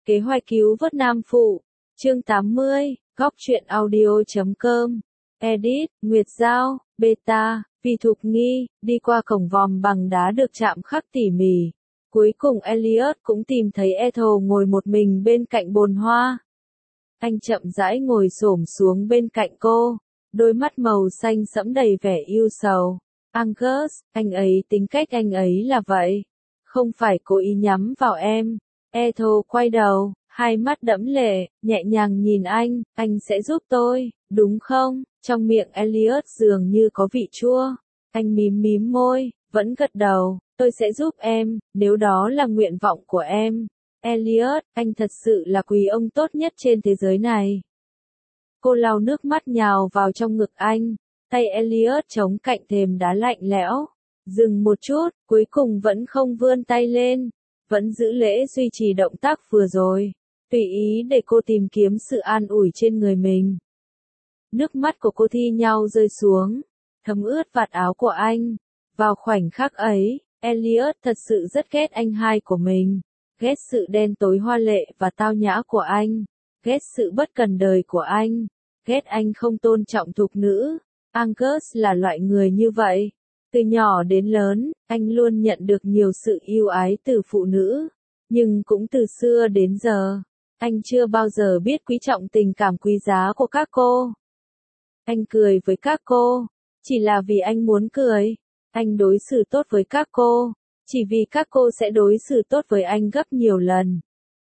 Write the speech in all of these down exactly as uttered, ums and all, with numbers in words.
Kế hoạch cứu vớt nam phụ. Chương tám mươi, góc truyện audio chấm com. Edit, Nguyệt Giao, Beta, Vì Thục Nghi, đi qua cổng vòm bằng đá được chạm khắc tỉ mỉ. Cuối cùng Elliot cũng tìm thấy Ethel ngồi một mình bên cạnh bồn hoa. Anh chậm rãi ngồi xổm xuống bên cạnh cô, đôi mắt màu xanh sẫm đầy vẻ yêu sầu. Angus, anh ấy tính cách anh ấy là vậy. Không phải cố ý nhắm vào em. Ethel quay đầu, hai mắt đẫm lệ, nhẹ nhàng nhìn anh, anh sẽ giúp tôi, đúng không? Trong miệng Elliot dường như có vị chua. Anh mím mím môi, vẫn gật đầu, tôi sẽ giúp em, nếu đó là nguyện vọng của em. Elliot, anh thật sự là quý ông tốt nhất trên thế giới này. Cô lau nước mắt nhào vào trong ngực anh, tay Elliot chống cạnh thềm đá lạnh lẽo. Dừng một chút, cuối cùng vẫn không vươn tay lên, vẫn giữ lễ duy trì động tác vừa rồi, tùy ý để cô tìm kiếm sự an ủi trên người mình. Nước mắt của cô thi nhau rơi xuống, thấm ướt vạt áo của anh. Vào khoảnh khắc ấy, Elliot thật sự rất ghét anh hai của mình, ghét sự đen tối hoa lệ và tao nhã của anh, ghét sự bất cần đời của anh, ghét anh không tôn trọng thục nữ. Angus là loại người như vậy. Từ nhỏ đến lớn, anh luôn nhận được nhiều sự yêu ái từ phụ nữ, nhưng cũng từ xưa đến giờ, anh chưa bao giờ biết quý trọng tình cảm quý giá của các cô. Anh cười với các cô, chỉ là vì anh muốn cười. Anh đối xử tốt với các cô, chỉ vì các cô sẽ đối xử tốt với anh gấp nhiều lần.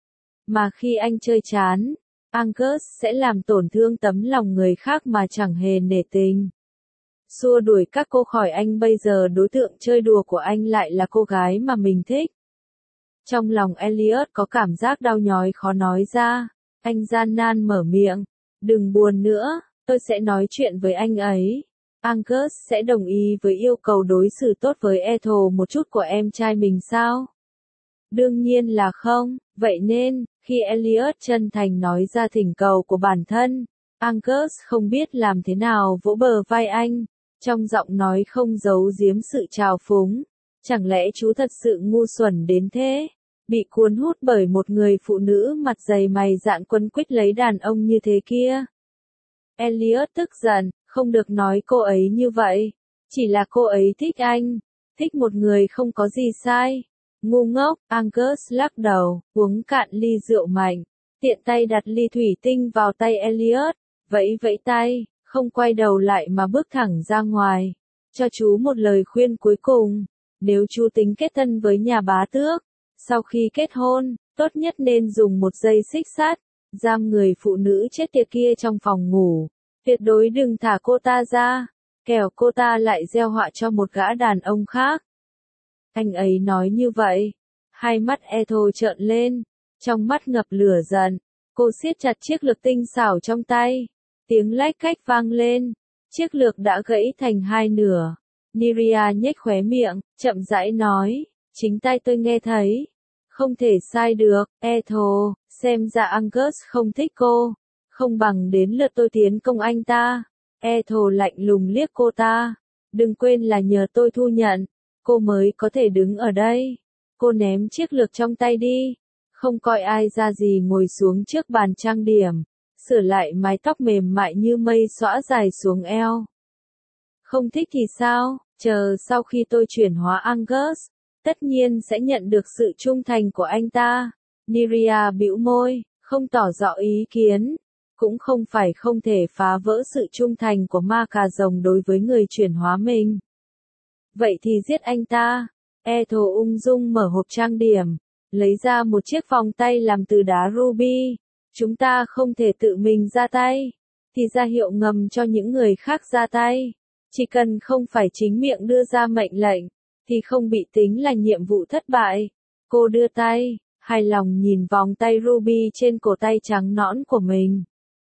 Mà khi anh chơi chán, Angus sẽ làm tổn thương tấm lòng người khác mà chẳng hề nể tình. Xua đuổi các cô khỏi anh, bây giờ đối tượng chơi đùa của anh lại là cô gái mà mình thích. Trong lòng Elliot có cảm giác đau nhói khó nói ra, anh gian nan mở miệng, đừng buồn nữa, tôi sẽ nói chuyện với anh ấy. Angus sẽ đồng ý với yêu cầu đối xử tốt với Ethel một chút của em trai mình sao? Đương nhiên là không, vậy nên, khi Elliot chân thành nói ra thỉnh cầu của bản thân, Angus không biết làm thế nào vỗ bờ vai anh, trong giọng nói không giấu giếm sự trào phúng. Chẳng lẽ chú thật sự ngu xuẩn đến thế? Bị cuốn hút bởi một người phụ nữ mặt dày mày dạn quấn quýt lấy đàn ông như thế kia? Elliot tức giận, không được nói cô ấy như vậy. Chỉ là cô ấy thích anh. Thích một người không có gì sai. Ngu ngốc, Angus lắc đầu, uống cạn ly rượu mạnh. Tiện tay đặt ly thủy tinh vào tay Elliot, vẫy vẫy tay, không quay đầu lại mà bước thẳng ra ngoài. Cho chú một lời khuyên cuối cùng. Nếu chú tính kết thân với nhà bá tước, sau khi kết hôn, tốt nhất nên dùng một dây xích sắt, giam người phụ nữ chết tiệt kia trong phòng ngủ. Tuyệt đối đừng thả cô ta ra, kẻo cô ta lại gieo họa cho một gã đàn ông khác. Anh ấy nói như vậy. Hai mắt Ethel trợn lên, trong mắt ngập lửa giận. Cô siết chặt chiếc lược tinh xảo trong tay. Tiếng lách cách vang lên. Chiếc lược đã gãy thành hai nửa. Niria nhếch khóe miệng, chậm rãi nói, chính tai tôi nghe thấy. Không thể sai được, Ethel, xem ra Angus không thích cô. Không bằng đến lượt tôi tiến công anh ta. Ethel lạnh lùng liếc cô ta. Đừng quên là nhờ tôi thu nhận, cô mới có thể đứng ở đây. Cô ném chiếc lược trong tay đi. Không coi ai ra gì ngồi xuống trước bàn trang điểm. Sửa lại mái tóc mềm mại như mây xõa dài xuống eo. Không thích thì sao, chờ sau khi tôi chuyển hóa Angus, tất nhiên sẽ nhận được sự trung thành của anh ta. Niria bĩu môi, không tỏ rõ ý kiến. Cũng không phải không thể phá vỡ sự trung thành của ma cà rồng đối với người chuyển hóa mình. Vậy thì giết anh ta. Ethel ung dung mở hộp trang điểm, lấy ra một chiếc vòng tay làm từ đá ruby. Chúng ta không thể tự mình ra tay, thì ra hiệu ngầm cho những người khác ra tay. Chỉ cần không phải chính miệng đưa ra mệnh lệnh, thì không bị tính là nhiệm vụ thất bại. Cô đưa tay, hài lòng nhìn vòng tay ruby trên cổ tay trắng nõn của mình.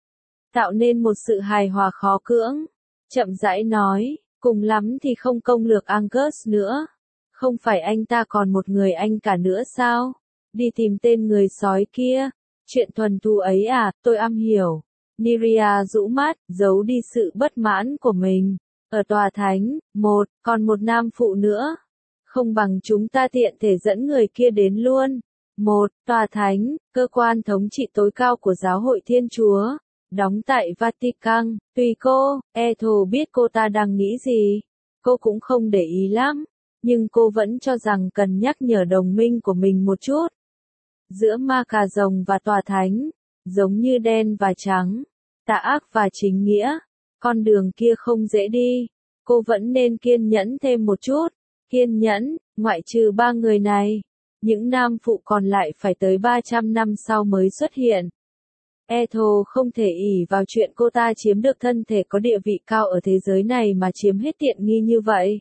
Tạo nên một sự hài hòa khó cưỡng. Chậm rãi nói, cùng lắm thì không công lược Angus nữa. Không phải anh ta còn một người anh cả nữa sao? Đi tìm tên người sói kia. Chuyện thuần thú ấy à, tôi am hiểu. Niria rũ mắt, giấu đi sự bất mãn của mình. Ở tòa thánh, một, còn một nam phụ nữa. Không bằng chúng ta tiện thể dẫn người kia đến luôn. một. Tòa Thánh, cơ quan thống trị tối cao của Giáo hội Thiên Chúa, đóng tại Vatican. Tùy cô, Ethel biết cô ta đang nghĩ gì. Cô cũng không để ý lắm, nhưng cô vẫn cho rằng cần nhắc nhở đồng minh của mình một chút. Giữa ma cà rồng và Tòa Thánh, giống như đen và trắng, tà ác và chính nghĩa, con đường kia không dễ đi. Cô vẫn nên kiên nhẫn thêm một chút. Kiên nhẫn, ngoại trừ ba người này, những nam phụ còn lại phải tới ba trăm năm sau mới xuất hiện. Ethel không thể ỷ vào chuyện cô ta chiếm được thân thể có địa vị cao ở thế giới này mà chiếm hết tiện nghi như vậy.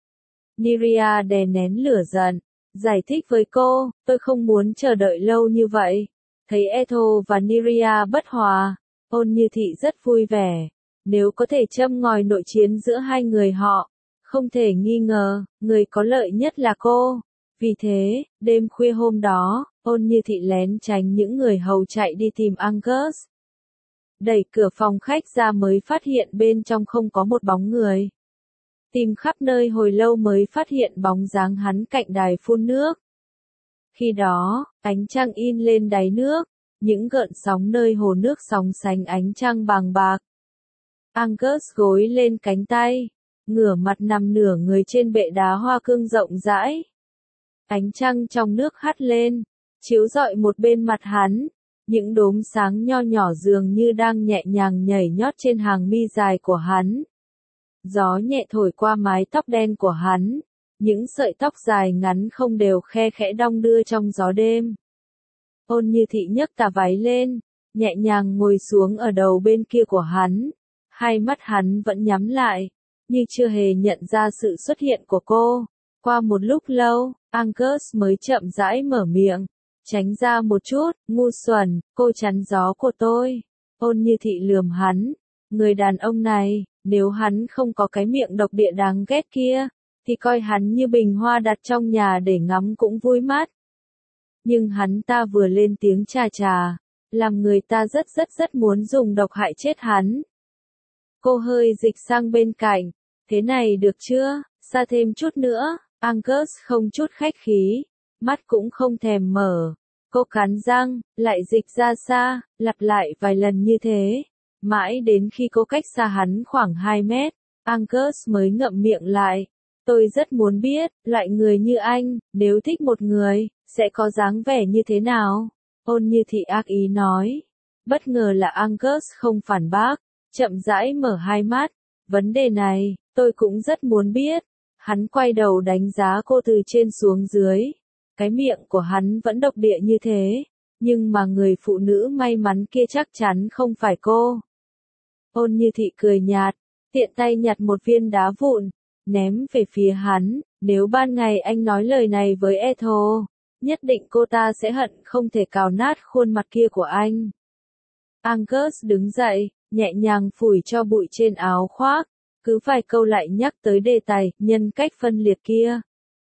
Nerea đè nén lửa giận, giải thích với cô, tôi không muốn chờ đợi lâu như vậy. Thấy Ethel và Nerea bất hòa, Ôn Như Thị rất vui vẻ. Nếu có thể châm ngòi nội chiến giữa hai người họ, không thể nghi ngờ, người có lợi nhất là cô. Vì thế, đêm khuya hôm đó, Ôn Như Thị lén tránh những người hầu chạy đi tìm Angus. Đẩy cửa phòng khách ra mới phát hiện bên trong không có một bóng người. Tìm khắp nơi hồi lâu mới phát hiện bóng dáng hắn cạnh đài phun nước. Khi đó, ánh trăng in lên đáy nước, những gợn sóng nơi hồ nước sóng sánh ánh trăng bàng bạc. Angus gối lên cánh tay, ngửa mặt nằm nửa người trên bệ đá hoa cương rộng rãi. Ánh trăng trong nước hắt lên, chiếu rọi một bên mặt hắn, những đốm sáng nho nhỏ dường như đang nhẹ nhàng nhảy nhót trên hàng mi dài của hắn. Gió nhẹ thổi qua mái tóc đen của hắn, những sợi tóc dài ngắn không đều khe khẽ đong đưa trong gió đêm. Ôn Như Thị nhấc tà váy lên, nhẹ nhàng ngồi xuống ở đầu bên kia của hắn. Hai mắt hắn vẫn nhắm lại, như chưa hề nhận ra sự xuất hiện của cô. Qua một lúc lâu, Angus mới chậm rãi mở miệng. Tránh ra một chút, ngu xuẩn, cô chắn gió của tôi. Ôn Như Thị lườm hắn. Người đàn ông này, nếu hắn không có cái miệng độc địa đáng ghét kia, thì coi hắn như bình hoa đặt trong nhà để ngắm cũng vui mắt. Nhưng hắn ta vừa lên tiếng chà chà, làm người ta rất rất rất muốn dùng độc hại chết hắn. Cô hơi dịch sang bên cạnh. Thế này được chưa? Xa thêm chút nữa. Angus không chút khách khí, mắt cũng không thèm mở. Cô cắn răng, lại dịch ra xa, lặp lại vài lần như thế. Mãi đến khi cô cách xa hắn khoảng hai mét, Angus mới ngậm miệng lại. Tôi rất muốn biết, loại người như anh, nếu thích một người, sẽ có dáng vẻ như thế nào? Ôn Như Thị ác ý nói. Bất ngờ là Angus không phản bác, chậm rãi mở hai mắt. Vấn đề này, tôi cũng rất muốn biết. Hắn quay đầu đánh giá cô từ trên xuống dưới. Cái miệng của hắn vẫn độc địa như thế, nhưng mà người phụ nữ may mắn kia chắc chắn không phải cô. Ôn Như Thị cười nhạt, tiện tay nhặt một viên đá vụn, ném về phía hắn. Nếu ban ngày anh nói lời này với Ethel, nhất định cô ta sẽ hận không thể cào nát khuôn mặt kia của anh. Angus đứng dậy, nhẹ nhàng phủi cho bụi trên áo khoác. Cứ vài câu lại nhắc tới đề tài, nhân cách phân liệt kia.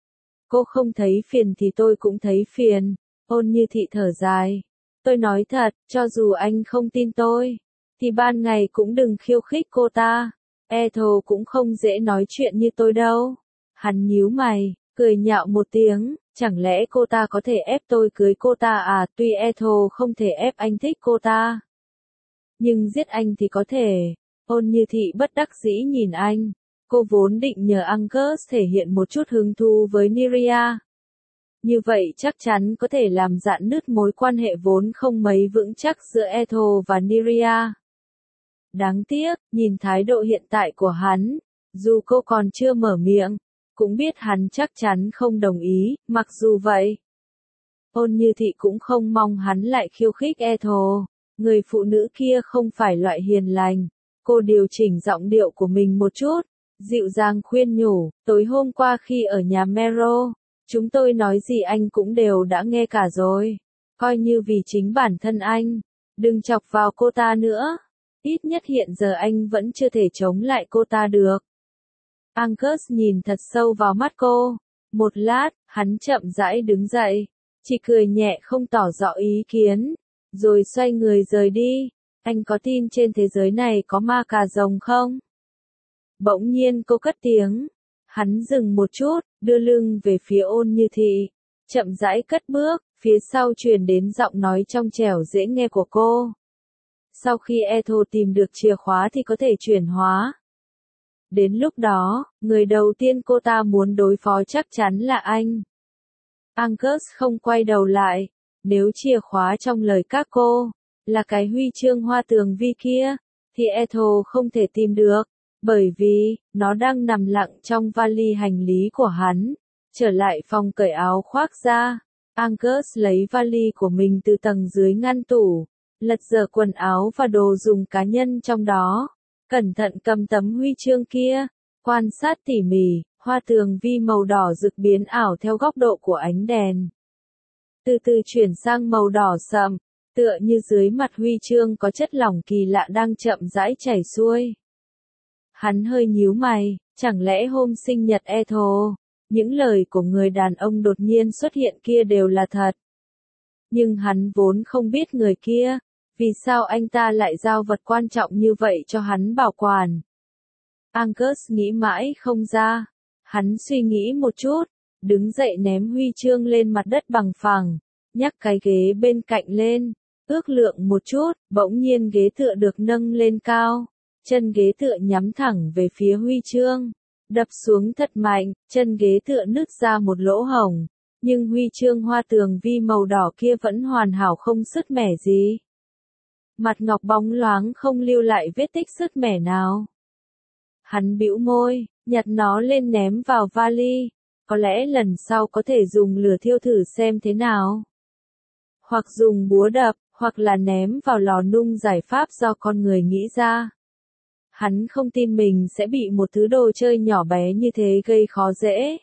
Cô không thấy phiền thì tôi cũng thấy phiền. Ôn Như Thị thở dài. Tôi nói thật, cho dù anh không tin tôi, thì ban ngày cũng đừng khiêu khích cô ta. Ethel cũng không dễ nói chuyện như tôi đâu. Hắn nhíu mày, cười nhạo một tiếng. Chẳng lẽ cô ta có thể ép tôi cưới cô ta à? Tuy Ethel không thể ép anh thích cô ta, nhưng giết anh thì có thể. Ôn Như Thị bất đắc dĩ nhìn anh. Cô vốn định nhờ Angus thể hiện một chút hứng thú với Nerea. Như vậy chắc chắn có thể làm rạn nứt mối quan hệ vốn không mấy vững chắc giữa Ethel và Nerea. Đáng tiếc, nhìn thái độ hiện tại của hắn, dù cô còn chưa mở miệng, cũng biết hắn chắc chắn không đồng ý. Mặc dù vậy, Ôn Như Thị cũng không mong hắn lại khiêu khích Ethel. Người phụ nữ kia không phải loại hiền lành. Cô điều chỉnh giọng điệu của mình một chút, dịu dàng khuyên nhủ. Tối hôm qua khi ở nhà Mero, chúng tôi nói gì anh cũng đều đã nghe cả rồi. Coi như vì chính bản thân anh, đừng chọc vào cô ta nữa. Ít nhất hiện giờ anh vẫn chưa thể chống lại cô ta được. Angus nhìn thật sâu vào mắt cô. Một lát, hắn chậm rãi đứng dậy, chỉ cười nhẹ không tỏ rõ ý kiến, rồi xoay người rời đi. Anh có tin trên thế giới này có ma cà rồng không? Bỗng nhiên cô cất tiếng. Hắn dừng một chút, đưa lưng về phía Ôn Như Thị, chậm rãi cất bước. Phía sau truyền đến giọng nói trong trẻo dễ nghe của cô. Sau khi Ethel tìm được chìa khóa thì có thể chuyển hóa. Đến lúc đó, người đầu tiên cô ta muốn đối phó chắc chắn là anh. Angus không quay đầu lại. Nếu chìa khóa trong lời các cô là cái huy chương hoa tường vi kia, thì Ethel không thể tìm được, bởi vì nó đang nằm lặng trong vali hành lý của hắn. Trở lại phòng cởi áo khoác ra, Angus lấy vali của mình từ tầng dưới ngăn tủ, lật dở quần áo và đồ dùng cá nhân trong đó, cẩn thận cầm tấm huy chương kia, quan sát tỉ mỉ, hoa tường vi màu đỏ rực biến ảo theo góc độ của ánh đèn. Từ từ chuyển sang màu đỏ sậm, tựa như dưới mặt huy chương có chất lỏng kỳ lạ đang chậm rãi chảy xuôi. Hắn hơi nhíu mày, chẳng lẽ hôm sinh nhật Ethel, những lời của người đàn ông đột nhiên xuất hiện kia đều là thật. Nhưng hắn vốn không biết người kia, vì sao anh ta lại giao vật quan trọng như vậy cho hắn bảo quản. Angus nghĩ mãi không ra. Hắn suy nghĩ một chút, đứng dậy ném huy chương lên mặt đất bằng phẳng, nhắc cái ghế bên cạnh lên, ước lượng một chút, bỗng nhiên ghế tựa được nâng lên cao, chân ghế tựa nhắm thẳng về phía huy chương, đập xuống thật mạnh, chân ghế tựa nứt ra một lỗ hổng, nhưng huy chương hoa tường vi màu đỏ kia vẫn hoàn hảo không sứt mẻ gì. Mặt ngọc bóng loáng không lưu lại vết tích sứt mẻ nào. Hắn bĩu môi, nhặt nó lên ném vào vali, có lẽ lần sau có thể dùng lửa thiêu thử xem thế nào. Hoặc dùng búa đập, hoặc là ném vào lò nung giải pháp do con người nghĩ ra. Hắn không tin mình sẽ bị một thứ đồ chơi nhỏ bé như thế gây khó dễ.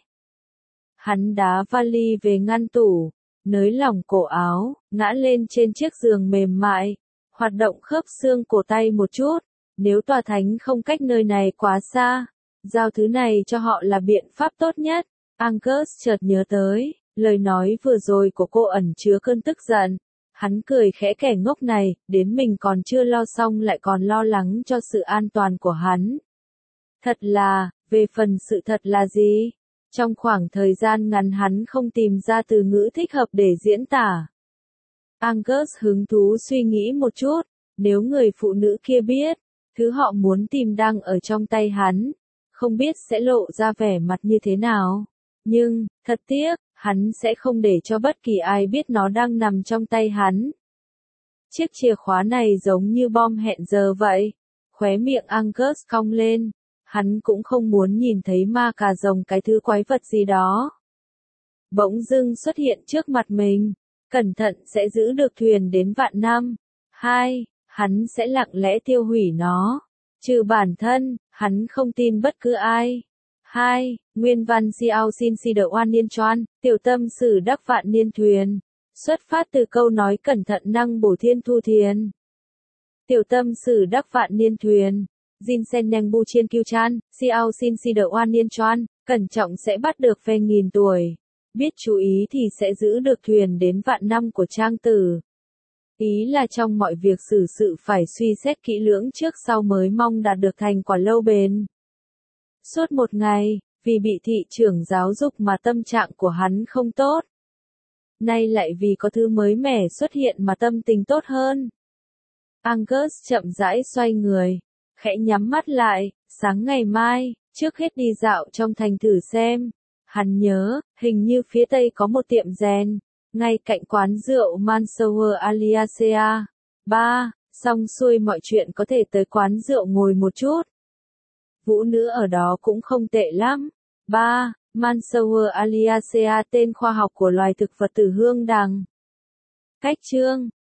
Hắn đá vali về ngăn tủ, nới lỏng cổ áo, ngã lên trên chiếc giường mềm mại, hoạt động khớp xương cổ tay một chút. Nếu tòa thánh không cách nơi này quá xa, giao thứ này cho họ là biện pháp tốt nhất. Angus chợt nhớ tới, lời nói vừa rồi của cô ẩn chứa cơn tức giận. Hắn cười khẽ, kẻ ngốc này, đến mình còn chưa lo xong lại còn lo lắng cho sự an toàn của hắn. Thật là, về phần sự thật là gì? Trong khoảng thời gian ngắn hắn không tìm ra từ ngữ thích hợp để diễn tả. Angus hứng thú suy nghĩ một chút, nếu người phụ nữ kia biết, thứ họ muốn tìm đang ở trong tay hắn, không biết sẽ lộ ra vẻ mặt như thế nào. Nhưng, thật tiếc, hắn sẽ không để cho bất kỳ ai biết nó đang nằm trong tay hắn. Chiếc chìa khóa này giống như bom hẹn giờ vậy. Khóe miệng Angus cong lên. Hắn cũng không muốn nhìn thấy ma cà rồng, cái thứ quái vật gì đó. Bỗng dưng xuất hiện trước mặt mình. Cẩn thận sẽ giữ được thuyền đến vạn năm. Hai, hắn sẽ lặng lẽ tiêu hủy nó. Trừ bản thân, hắn không tin bất cứ ai. Hai, nguyên văn Xiao Xin Si Đợ Oan Niên Choan, tiểu tâm sử đắc vạn niên thuyền. Xuất phát từ câu nói cẩn thận năng bổ thiên thu thiền. Tiểu tâm sử đắc vạn niên thuyền. Jin Sen Neng Bu Chiên Kiêu Chan, Xiao Xin Si Đợ Oan Niên Choan, cẩn trọng sẽ bắt được phe nghìn tuổi. Biết chú ý thì sẽ giữ được thuyền đến vạn năm của trang tử. Ý là trong mọi việc xử sự phải suy xét kỹ lưỡng trước sau mới mong đạt được thành quả lâu bền. Suốt một ngày, vì bị thị trưởng giáo dục mà tâm trạng của hắn không tốt. Nay lại vì có thứ mới mẻ xuất hiện mà tâm tình tốt hơn. Angus chậm rãi xoay người, khẽ nhắm mắt lại, sáng ngày mai, trước hết đi dạo trong thành thử xem. Hắn nhớ, hình như phía tây có một tiệm rèn, ngay cạnh quán rượu Mansour Aliasea. Ba, xong xuôi mọi chuyện có thể tới quán rượu ngồi một chút. Vũ nữ ở đó cũng không tệ lắm. Ba, Mansour Aliasea tên khoa học của loài thực vật tử hương đằng. Cách chương